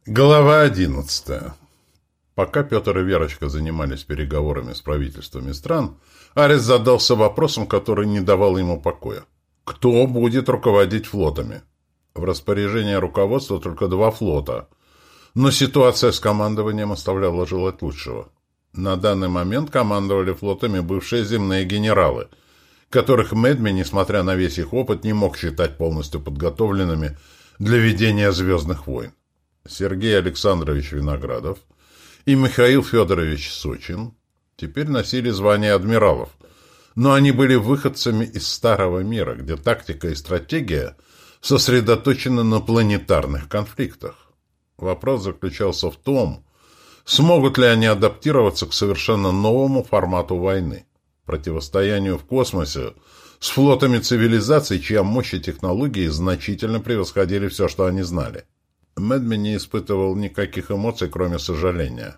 Глава 11. Пока Петр и Верочка занимались переговорами с правительствами стран, Арест задался вопросом, который не давал ему покоя. Кто будет руководить флотами? В распоряжении руководства только два флота, но ситуация с командованием оставляла желать лучшего. На данный момент командовали флотами бывшие земные генералы, которых Медми, несмотря на весь их опыт, не мог считать полностью подготовленными для ведения «Звездных войн». Сергей Александрович Виноградов и Михаил Федорович Сочин теперь носили звание адмиралов, но они были выходцами из Старого мира, где тактика и стратегия сосредоточены на планетарных конфликтах. Вопрос заключался в том, смогут ли они адаптироваться к совершенно новому формату войны, противостоянию в космосе с флотами цивилизаций, чья мощь и технологии значительно превосходили все, что они знали. Медми не испытывал никаких эмоций, кроме сожаления.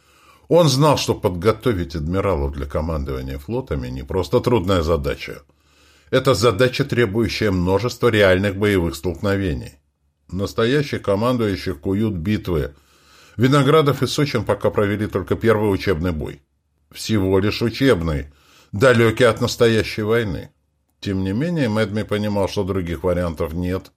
Он знал, что подготовить адмиралов для командования флотами не просто трудная задача. Это задача, требующая множества реальных боевых столкновений. Настоящих командующих куют битвы. Виноградов и Сочин пока провели только первый учебный бой. Всего лишь учебный, далекий от настоящей войны. Тем не менее, Медми понимал, что других вариантов нет.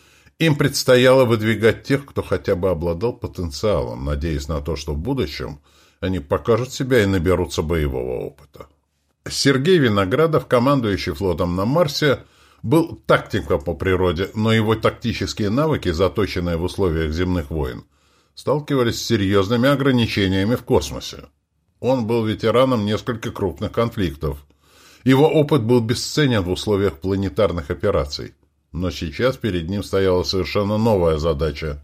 Им предстояло выдвигать тех, кто хотя бы обладал потенциалом, надеясь на то, что в будущем они покажут себя и наберутся боевого опыта. Сергей Виноградов, командующий флотом на Марсе, был тактиком по природе, но его тактические навыки, заточенные в условиях земных войн, сталкивались с серьезными ограничениями в космосе. Он был ветераном нескольких крупных конфликтов. Его опыт был бесценен в условиях планетарных операций. Но сейчас перед ним стояла совершенно новая задача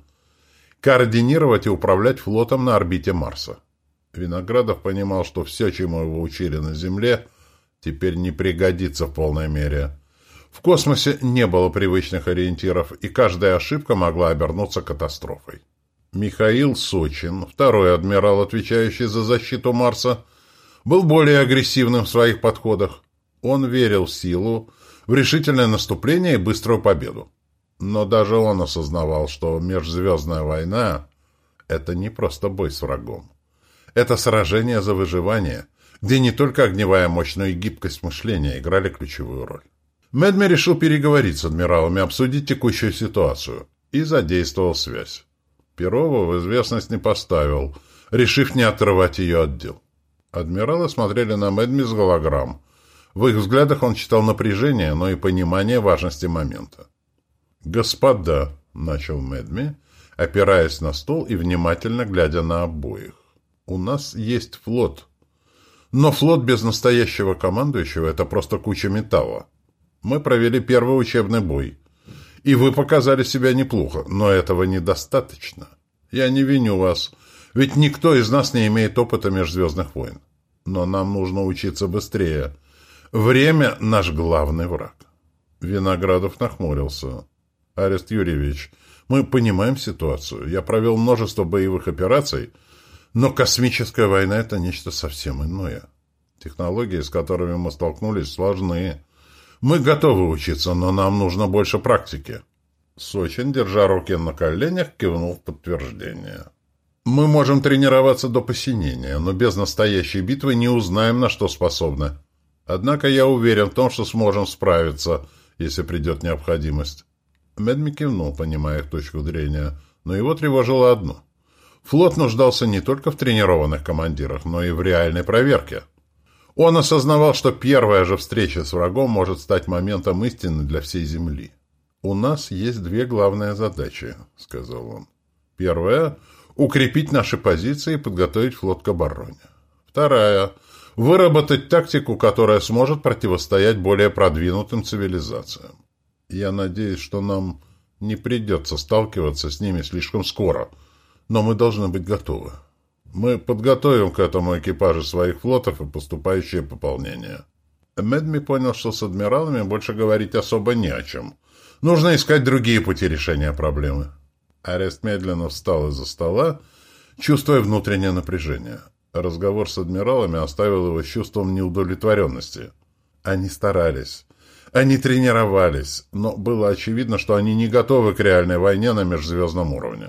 – координировать и управлять флотом на орбите Марса. Виноградов понимал, что все, чему его учили на Земле, теперь не пригодится в полной мере. В космосе не было привычных ориентиров, и каждая ошибка могла обернуться катастрофой. Михаил Сочин, второй адмирал, отвечающий за защиту Марса, был более агрессивным в своих подходах. Он верил в силу, в решительное наступление и быструю победу. Но даже он осознавал, что межзвездная война – это не просто бой с врагом. Это сражение за выживание, где не только огневая мощь, но и гибкость мышления играли ключевую роль. Медми решил переговорить с адмиралами, обсудить текущую ситуацию, и задействовал связь. Перова в известность не поставил, решив не отрывать ее от дел. Адмиралы смотрели на Медми с голограмм. В их взглядах он читал напряжение, но и понимание важности момента. «Господа», — начал Медми, опираясь на стол и внимательно глядя на обоих, — «у нас есть флот. Но флот без настоящего командующего — это просто куча металла. Мы провели первый учебный бой, и вы показали себя неплохо, но этого недостаточно. Я не виню вас, ведь никто из нас не имеет опыта межзвездных войн. Но нам нужно учиться быстрее. Время — наш главный враг». Виноградов нахмурился. «Арест Юрьевич, мы понимаем ситуацию. Я провел множество боевых операций, но космическая война — это нечто совсем иное. Технологии, с которыми мы столкнулись, сложны. Мы готовы учиться, но нам нужно больше практики». Сочин, держа руки на коленях, кивнул в подтверждение. «Мы можем тренироваться до посинения, но без настоящей битвы не узнаем, на что способны. Однако я уверен в том, что сможем справиться, если придет необходимость». Медми кивнул, понимая их точку зрения, но его тревожило одно. Флот нуждался не только в тренированных командирах, но и в реальной проверке. Он осознавал, что первая же встреча с врагом может стать моментом истины для всей Земли. «У нас есть две главные задачи», — сказал он. «Первая — укрепить наши позиции и подготовить флот к обороне. Вторая — выработать тактику, которая сможет противостоять более продвинутым цивилизациям. Я надеюсь, что нам не придется сталкиваться с ними слишком скоро, но мы должны быть готовы. Мы подготовим к этому экипажи своих флотов и поступающее пополнение». Медми понял, что с адмиралами больше говорить особо не о чем. Нужно искать другие пути решения проблемы. Арест медленно встал из-за стола, чувствуя внутреннее напряжение. Разговор с адмиралами оставил его с чувством неудовлетворенности. Они старались. Они тренировались, но было очевидно, что они не готовы к реальной войне на межзвездном уровне.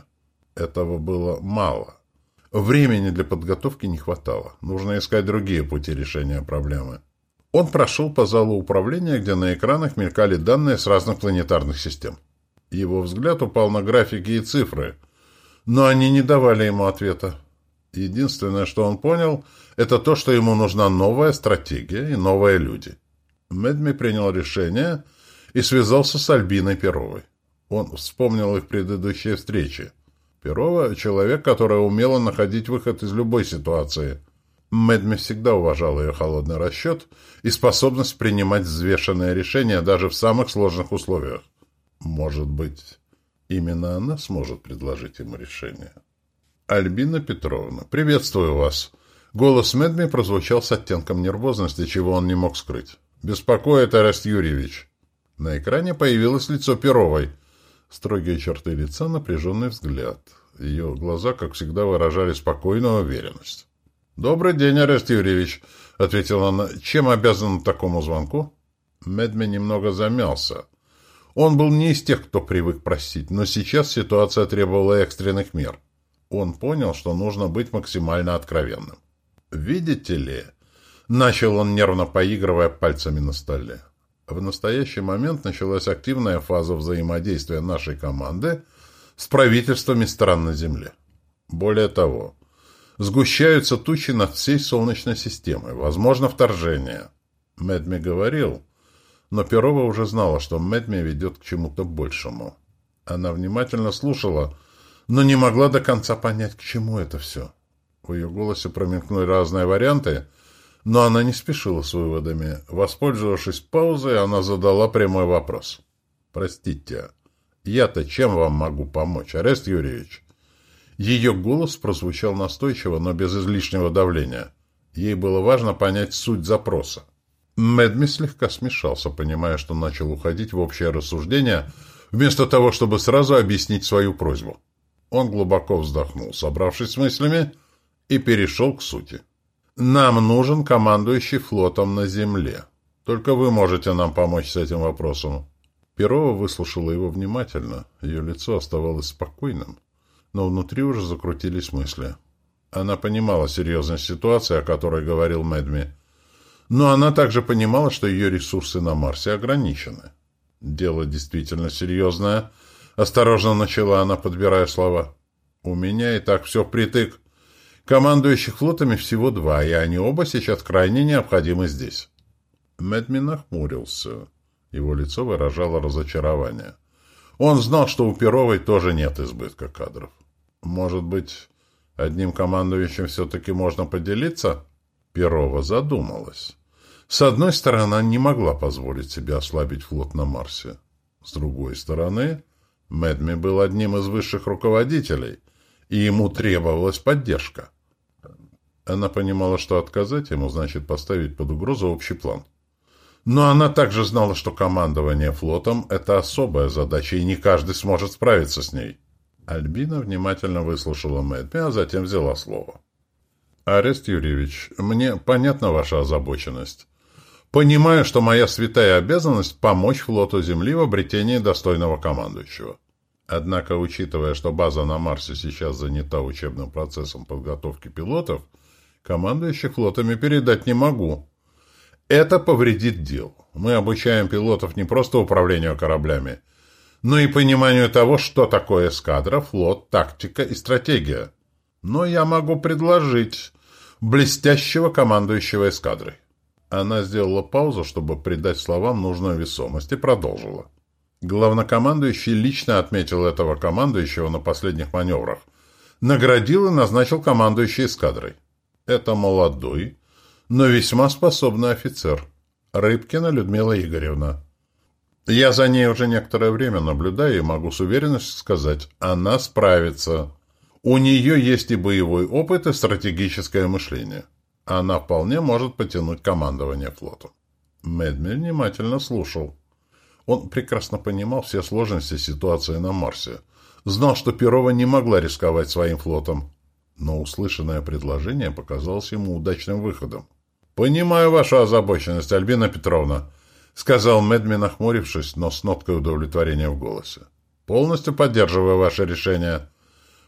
Этого было мало. Времени для подготовки не хватало. Нужно искать другие пути решения проблемы. Он прошел по залу управления, где на экранах мелькали данные с разных планетарных систем. Его взгляд упал на графики и цифры, но они не давали ему ответа. Единственное, что он понял, это то, что ему нужна новая стратегия и новые люди. Медми принял решение и связался с Альбиной Перовой. Он вспомнил их предыдущие встречи. Перова — человек, который умело находить выход из любой ситуации. Медми всегда уважал ее холодный расчет и способность принимать взвешенные решения даже в самых сложных условиях. Может быть, именно она сможет предложить ему решение. «Альбина Петровна, приветствую вас!» Голос Медми прозвучал с оттенком нервозности, чего он не мог скрыть. «Беспокоит Орест Юрьевич». На экране появилось лицо Перовой. Строгие черты лица, напряженный взгляд. Ее глаза, как всегда, выражали спокойную уверенность. «Добрый день, Орест Юрьевич», — ответила она. «Чем обязан такому звонку?» Медми немного замялся. Он был не из тех, кто привык просить, но сейчас ситуация требовала экстренных мер. Он понял, что нужно быть максимально откровенным. «Видите ли...» — начал он, нервно поигрывая пальцами на столе. В настоящий момент началась активная фаза взаимодействия нашей команды с правительствами стран на Земле. Более того, сгущаются тучи над всей Солнечной системой. Возможно вторжение. Медми говорил, но Перова уже знала, что Медми ведет к чему-то большему. Она внимательно слушала, но не могла до конца понять, к чему это все. В ее голосе промелькнули разные варианты, но она не спешила с выводами. Воспользовавшись паузой, она задала прямой вопрос. «Простите, я-то чем вам могу помочь, Орест Юрьевич?» Ее голос прозвучал настойчиво, но без излишнего давления. Ей было важно понять суть запроса. Медми слегка смешался, понимая, что начал уходить в общее рассуждение, вместо того, чтобы сразу объяснить свою просьбу. Он глубоко вздохнул, собравшись с мыслями, и перешел к сути. «Нам нужен командующий флотом на Земле. Только вы можете нам помочь с этим вопросом». Перова выслушала его внимательно. Ее лицо оставалось спокойным, но внутри уже закрутились мысли. Она понимала серьезность ситуации, о которой говорил Медми, но она также понимала, что ее ресурсы на Марсе ограничены. «Дело действительно серьезное», — осторожно начала она, подбирая слова. «У меня и так все впритык. Командующих флотами всего 2, и они оба сейчас крайне необходимы здесь». Медми нахмурился. Его лицо выражало разочарование. Он знал, что у Перовой тоже нет избытка кадров. «Может быть, одним командующим все-таки можно поделиться?» Перова задумалась. С одной стороны, она не могла позволить себе ослабить флот на Марсе. С другой стороны, Медми был одним из высших руководителей, и ему требовалась поддержка. Она понимала, что отказать ему значит поставить под угрозу общий план. Но она также знала, что командование флотом – это особая задача, и не каждый сможет справиться с ней. Альбина внимательно выслушала Медми, а затем взяла слово. «Орест Юрьевич, мне понятна ваша озабоченность. Понимаю, что моя святая обязанность – помочь флоту Земли в обретении достойного командующего. Однако, учитывая, что база на Марсе сейчас занята учебным процессом подготовки пилотов, командующих флотами передать не могу. Это повредит делу. Мы обучаем пилотов не просто управлению кораблями, но и пониманию того, что такое эскадра, флот, тактика и стратегия. Но я могу предложить блестящего командующего эскадрой». Она сделала паузу, чтобы придать словам нужную весомость, и продолжила. Главнокомандующий лично отметил этого командующего на последних маневрах, наградил и назначил командующей эскадрой. Это молодой, но весьма способный офицер. Рыбкина Людмила Игоревна. Я за ней уже некоторое время наблюдаю и могу с уверенностью сказать, она справится. У нее есть и боевой опыт, и стратегическое мышление. Она вполне может потянуть командование флотом. Медми внимательно слушал. Он прекрасно понимал все сложности ситуации на Марсе. Знал, что Перова не могла рисковать своим флотом. Но услышанное предложение показалось ему удачным выходом. «Понимаю вашу озабоченность, Альбина Петровна», — сказал Медми, нахмурившись, но с ноткой удовлетворения в голосе. «Полностью поддерживаю ваше решение.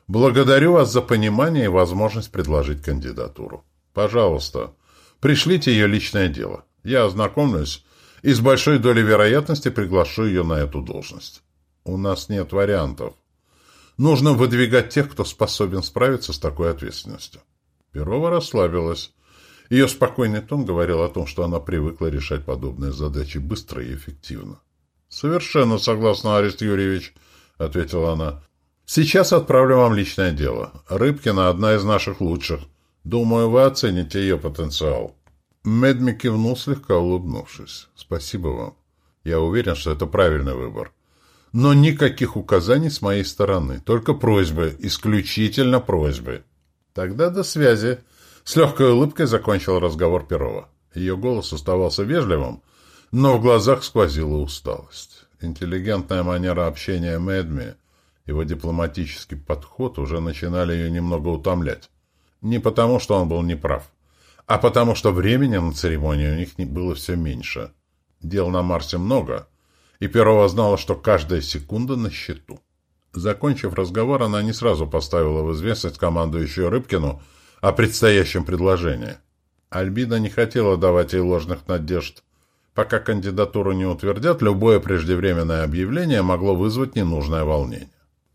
Благодарю вас за понимание и возможность предложить кандидатуру. Пожалуйста, пришлите ее личное дело. Я ознакомлюсь и с большой долей вероятности приглашу ее на эту должность. У нас нет вариантов. Нужно выдвигать тех, кто способен справиться с такой ответственностью. Перова расслабилась. Ее спокойный тон говорил о том, что она привыкла решать подобные задачи быстро и эффективно. «Совершенно согласна, Арест Юрьевич», — ответила она. «Сейчас отправлю вам личное дело. Рыбкина — одна из наших лучших. Думаю, вы оцените ее потенциал». Медми кивнул, слегка улыбнувшись. «Спасибо вам. Я уверен, что это правильный выбор. Но никаких указаний с моей стороны. Только просьбы, исключительно просьбы». «Тогда до связи». С легкой улыбкой закончил разговор Перова. Ее голос оставался вежливым, но в глазах сквозила усталость. Интеллигентная манера общения Медми, его дипломатический подход уже начинали ее немного утомлять. Не потому, что он был неправ, а потому, что времени на церемонию у них было все меньше. Дел на Марсе много, и Перова знала, что каждая секунда на счету. Закончив разговор, она не сразу поставила в известность командующую Рыбкину о предстоящем предложении. Альбина не хотела давать ей ложных надежд. Пока кандидатуру не утвердят, любое преждевременное объявление могло вызвать ненужное волнение.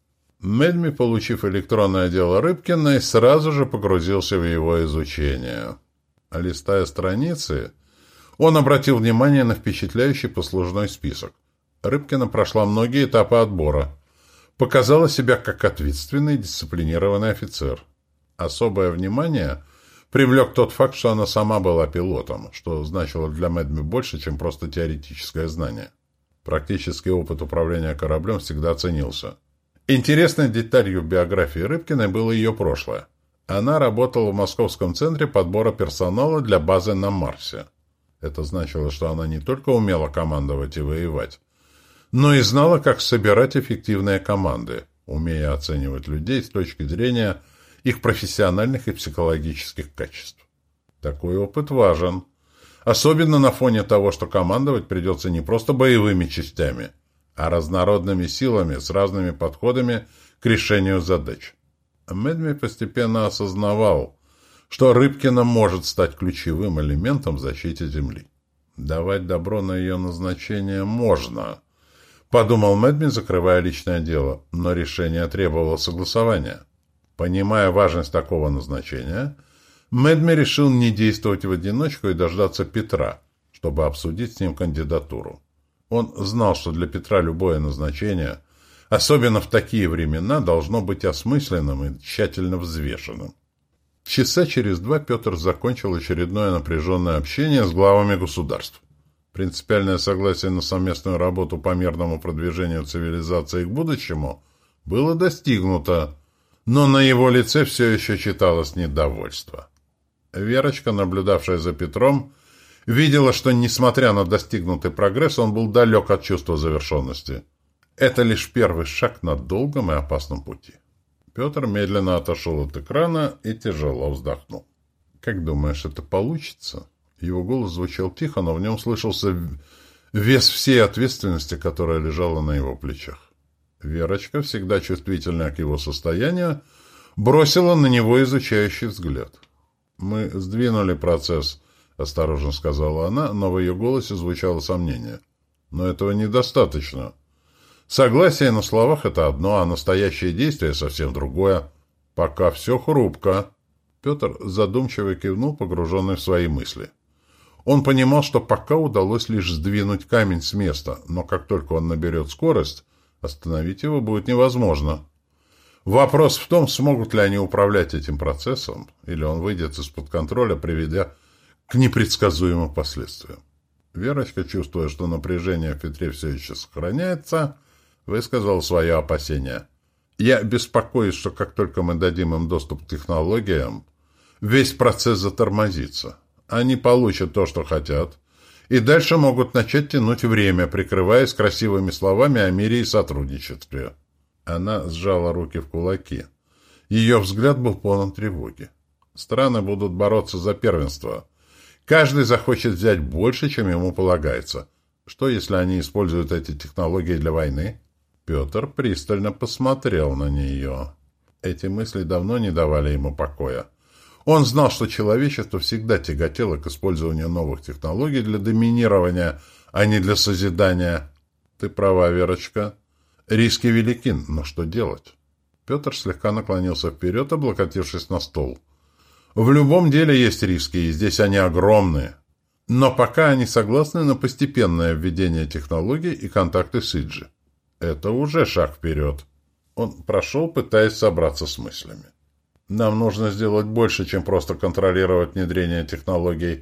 Медми, получив электронное дело Рыбкиной, сразу же погрузился в его изучение. Листая страницы, он обратил внимание на впечатляющий послужной список. Рыбкина прошла многие этапы отбора. Показала себя как ответственный и дисциплинированный офицер. Особое внимание привлек тот факт, что она сама была пилотом, что значило для Медми больше, чем просто теоретическое знание. Практический опыт управления кораблем всегда ценился. Интересной деталью биографии Рыбкиной было ее прошлое. Она работала в Московском центре подбора персонала для базы на Марсе. Это значило, что она не только умела командовать и воевать, но и знала, как собирать эффективные команды, умея оценивать людей с точки зрения их профессиональных и психологических качеств. Такой опыт важен, особенно на фоне того, что командовать придется не просто боевыми частями, а разнородными силами с разными подходами к решению задач. Медми постепенно осознавал, что Рыбкина может стать ключевым элементом в защите Земли. Давать добро на ее назначение можно, подумал Медми, закрывая личное дело, но решение требовало согласования. Понимая важность такого назначения, Медми решил не действовать в одиночку и дождаться Петра, чтобы обсудить с ним кандидатуру. Он знал, что для Петра любое назначение, особенно в такие времена, должно быть осмысленным и тщательно взвешенным. Часа через 2 Петр закончил очередное напряженное общение с главами государств. Принципиальное согласие на совместную работу по мирному продвижению цивилизации к будущему было достигнуто, но на его лице все еще читалось недовольство. Верочка, наблюдавшая за Петром, видела, что, несмотря на достигнутый прогресс, он был далек от чувства завершенности. Это лишь первый шаг на долгом и опасном пути. Петр медленно отошел от экрана и тяжело вздохнул. «Как думаешь, это получится?» Его голос звучал тихо, но в нем слышался вес всей ответственности, которая лежала на его плечах. Верочка, всегда чувствительная к его состоянию, бросила на него изучающий взгляд. «Мы сдвинули процесс», — осторожно сказала она, но в ее голосе звучало сомнение. «Но этого недостаточно. Согласие на словах — это одно, а настоящее действие — совсем другое. Пока все хрупко». Петр задумчиво кивнул, погруженный в свои мысли. Он понимал, что пока удалось лишь сдвинуть камень с места, но как только он наберет скорость, остановить его будет невозможно. Вопрос в том, смогут ли они управлять этим процессом, или он выйдет из-под контроля, приведя к непредсказуемым последствиям. Верочка, чувствуя, что напряжение в Петре все еще сохраняется, высказала свое опасение. «Я беспокоюсь, что как только мы дадим им доступ к технологиям, весь процесс затормозится. Они получат то, что хотят, и дальше могут начать тянуть время, прикрываясь красивыми словами о мире и сотрудничестве». Она сжала руки в кулаки. Ее взгляд был полон тревоги. Страны будут бороться за первенство. Каждый захочет взять больше, чем ему полагается. Что, если они используют эти технологии для войны? Петр пристально посмотрел на нее. Эти мысли давно не давали ему покоя. Он знал, что человечество всегда тяготело к использованию новых технологий для доминирования, а не для созидания. Ты права, Верочка. Риски велики, но что делать? Петр слегка наклонился вперед, облокотившись на стол. В любом деле есть риски, и здесь они огромные. Но пока они согласны на постепенное введение технологий и контакты с Иджи. Это уже шаг вперед. Он прошел, пытаясь собраться с мыслями. Нам нужно сделать больше, чем просто контролировать внедрение технологий.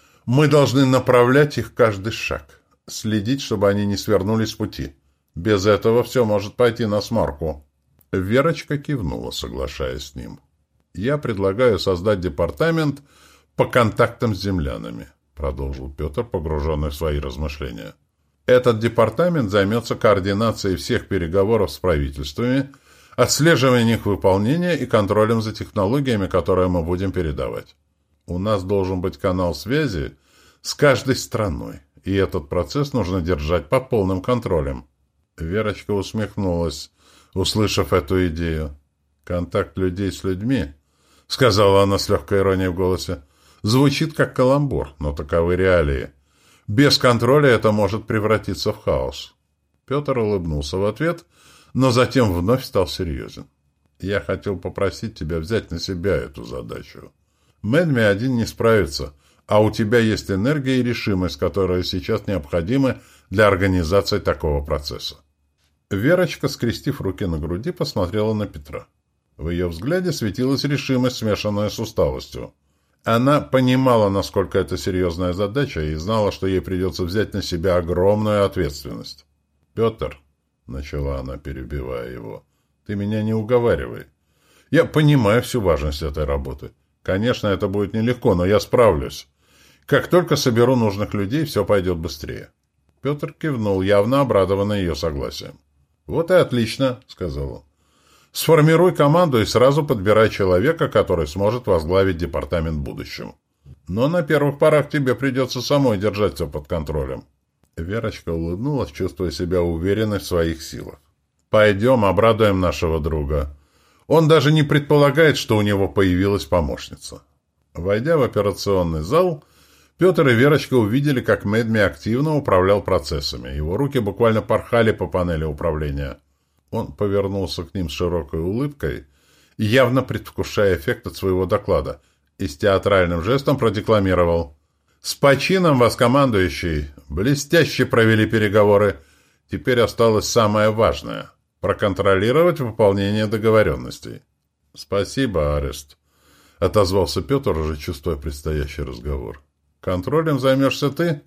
Мы должны направлять их каждый шаг. Следить, чтобы они не свернулись с пути. Без этого все может пойти насморку. Верочка кивнула, соглашаясь с ним. «Я предлагаю создать департамент по контактам с землянами», продолжил Петр, погруженный в свои размышления. «Этот департамент займется координацией всех переговоров с правительствами, отслеживанием их выполнения и контролем за технологиями, которые мы будем передавать. У нас должен быть канал связи с каждой страной, и этот процесс нужно держать под полным контролем». Верочка усмехнулась, услышав эту идею. «Контакт людей с людьми», — сказала она с легкой иронией в голосе, — «звучит как каламбур, но таковы реалии. Без контроля это может превратиться в хаос». Петр улыбнулся в ответ, но затем вновь стал серьезен. «Я хотел попросить тебя взять на себя эту задачу. Мэдми один не справится, а у тебя есть энергия и решимость, которые сейчас необходимы для организации такого процесса». Верочка, скрестив руки на груди, посмотрела на Петра. В ее взгляде светилась решимость, смешанная с усталостью. Она понимала, насколько это серьезная задача, и знала, что ей придется взять на себя огромную ответственность. «Петр», — начала она, перебивая его, — «ты меня не уговаривай. Я понимаю всю важность этой работы. Конечно, это будет нелегко, но я справлюсь. Как только соберу нужных людей, все пойдет быстрее». Петр кивнул, явно обрадованный ее согласием. «Вот и отлично», — сказал он. «Сформируй команду и сразу подбирай человека, который сможет возглавить департамент в будущем. Но на первых порах тебе придется самой держать все под контролем». Верочка улыбнулась, чувствуя себя уверенной в своих силах. «Пойдем, обрадуем нашего друга. Он даже не предполагает, что у него появилась помощница». Войдя в операционный зал, Петр и Верочка увидели, как Мэдми активно управлял процессами. Его руки буквально порхали по панели управления. Он повернулся к ним с широкой улыбкой, явно предвкушая эффект от своего доклада, и с театральным жестом продекламировал: «С почином вас, командующий! Блестяще провели переговоры. Теперь осталось самое важное – проконтролировать выполнение договоренностей». «Спасибо, Арест», – отозвался Петр, уже чувствуя предстоящий разговор. «Контролем займешься ты?»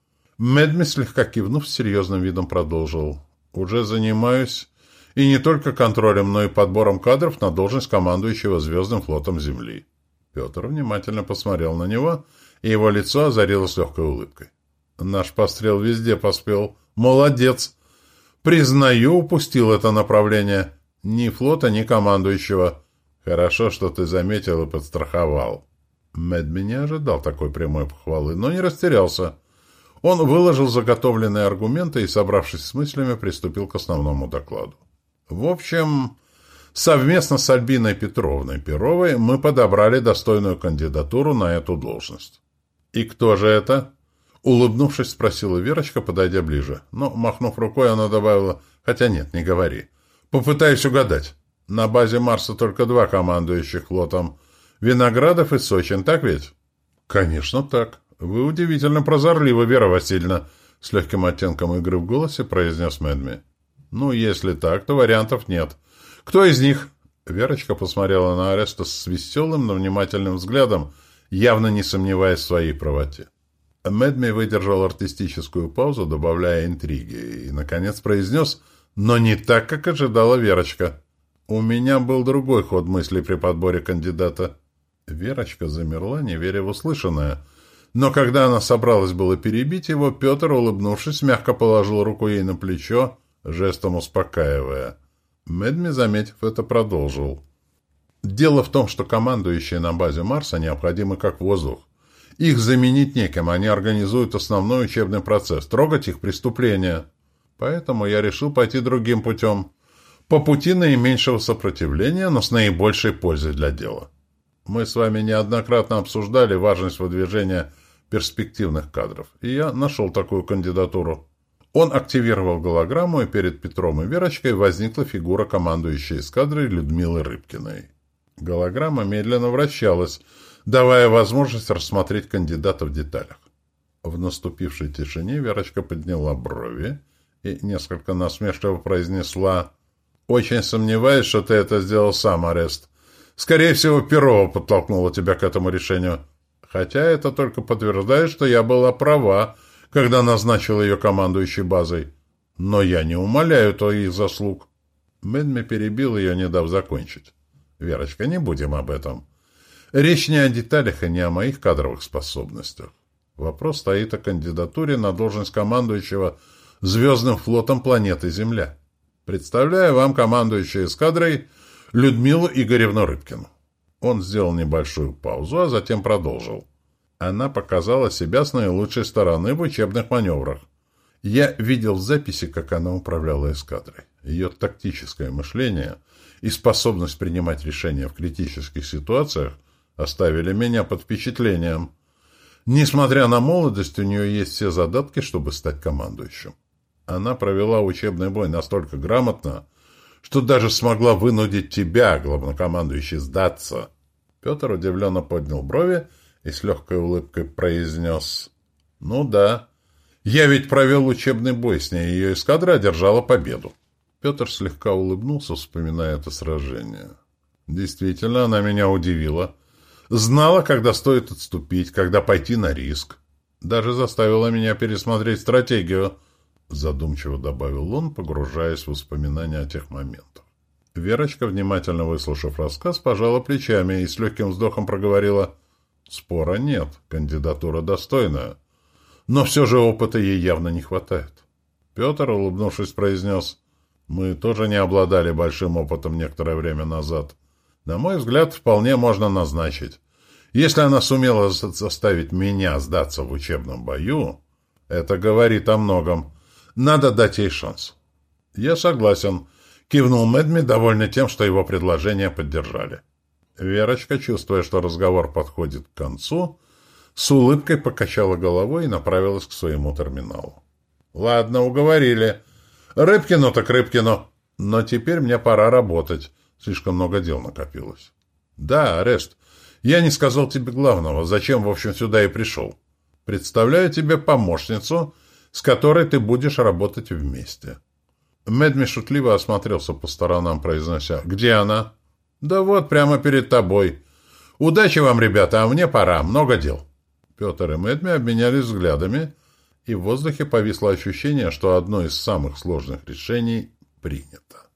Мэдми, слегка кивнув, с серьезным видом продолжил: «Уже занимаюсь и не только контролем, но и подбором кадров на должность командующего Звездным флотом Земли». Петр внимательно посмотрел на него, и его лицо озарилось легкой улыбкой. «Наш пострел везде поспел. Молодец! Признаю, упустил это направление. Ни флота, ни командующего. Хорошо, что ты заметил и подстраховал». Мэдми не ожидал такой прямой похвалы, но не растерялся. Он выложил заготовленные аргументы и, собравшись с мыслями, приступил к основному докладу. В общем, совместно с Альбиной Петровной Перовой мы подобрали достойную кандидатуру на эту должность. «И кто же это?» — улыбнувшись, спросила Верочка, подойдя ближе. Но, махнув рукой, она добавила: «Хотя нет, не говори. Попытаюсь угадать. На базе Марса только 2 командующих флотом. Виноградов и Сочин, так ведь?» «Конечно так. Вы удивительно прозорливы, Вера Васильевна», — с легким оттенком игры в голосе произнес Мэдми. «Ну, если так, то вариантов нет. Кто из них?» Верочка посмотрела на Ареста с веселым, но внимательным взглядом, явно не сомневаясь в своей правоте. Мэдми выдержал артистическую паузу, добавляя интриги, и, наконец, произнес, но не так, как ожидала Верочка: «У меня был другой ход мыслей при подборе кандидата». Верочка замерла, не веря в услышанное. Но когда она собралась было перебить его, Петр, улыбнувшись, мягко положил руку ей на плечо, жестом успокаивая. Мэдми, заметив это, продолжил: «Дело в том, что командующие на базе Марса необходимы как воздух. Их заменить некем, они организуют основной учебный процесс, трогать их преступления. Поэтому я решил пойти другим путем. по пути наименьшего сопротивления, но с наибольшей пользой для дела. Мы с вами неоднократно обсуждали важность выдвижения перспективных кадров, и я нашел такую кандидатуру. Он активировал голограмму, и перед Петром и Верочкой возникла фигура командующей эскадрой Людмилы Рыбкиной. Голограмма медленно вращалась, давая возможность рассмотреть кандидата в деталях. В наступившей тишине Верочка подняла брови и несколько насмешливо произнесла: «Очень сомневаюсь, что ты это сделал сам, Орест. Скорее всего, Перова подтолкнула тебя к этому решению. Хотя это только подтверждает, что я была права, когда назначил ее командующей базой. Но я не умаляю твоих заслуг». Мэдми перебил ее, не дав закончить. «Верочка, не будем об этом. Речь не о деталях и не о моих кадровых способностях. Вопрос стоит о кандидатуре на должность командующего Звездным флотом планеты Земля. Представляю вам командующую эскадрой Людмилу Игоревну Рыбкину». Он сделал небольшую паузу, а затем продолжил. Она показала себя с наилучшей стороны в учебных маневрах. Я видел в записи, как она управляла эскадрой. Ее тактическое мышление и способность принимать решения в критических ситуациях оставили меня под впечатлением. Несмотря на молодость, у нее есть все задатки, чтобы стать командующим. Она провела учебный бой настолько грамотно, что даже смогла вынудить тебя, главнокомандующий, сдаться. Петр удивленно поднял брови и с легкой улыбкой произнес: «Ну да, я ведь провел учебный бой с ней, ее эскадра одержала победу». Петр слегка улыбнулся, вспоминая это сражение. «Действительно, она меня удивила. Знала, когда стоит отступить, когда пойти на риск. Даже заставила меня пересмотреть стратегию», — задумчиво добавил он, погружаясь в воспоминания о тех моментах. Верочка, внимательно выслушав рассказ, пожала плечами и с легким вздохом проговорила: «Спора нет, кандидатура достойная. Но все же опыта ей явно не хватает». Петр, улыбнувшись, произнес: «Мы тоже не обладали большим опытом некоторое время назад. На мой взгляд, вполне можно назначить. Если она сумела заставить меня сдаться в учебном бою, это говорит о многом. Надо дать ей шанс». «Я согласен», — кивнул Мэдми, довольный тем, что его предложение поддержали. Верочка, чувствуя, что разговор подходит к концу, с улыбкой покачала головой и направилась к своему терминалу. «Ладно, уговорили. Рыбкину так Рыбкину. Но теперь мне пора работать. Слишком много дел накопилось». «Да, Орест, я не сказал тебе главного, зачем, в общем, сюда и пришел. Представляю тебе помощницу, с которой ты будешь работать вместе». Мэдми шутливо осмотрелся по сторонам, произнося: «Где она?» «Да вот, прямо перед тобой. Удачи вам, ребята, а мне пора, много дел». Петр и Мэдми обменялись взглядами, и в воздухе повисло ощущение, что одно из самых сложных решений принято.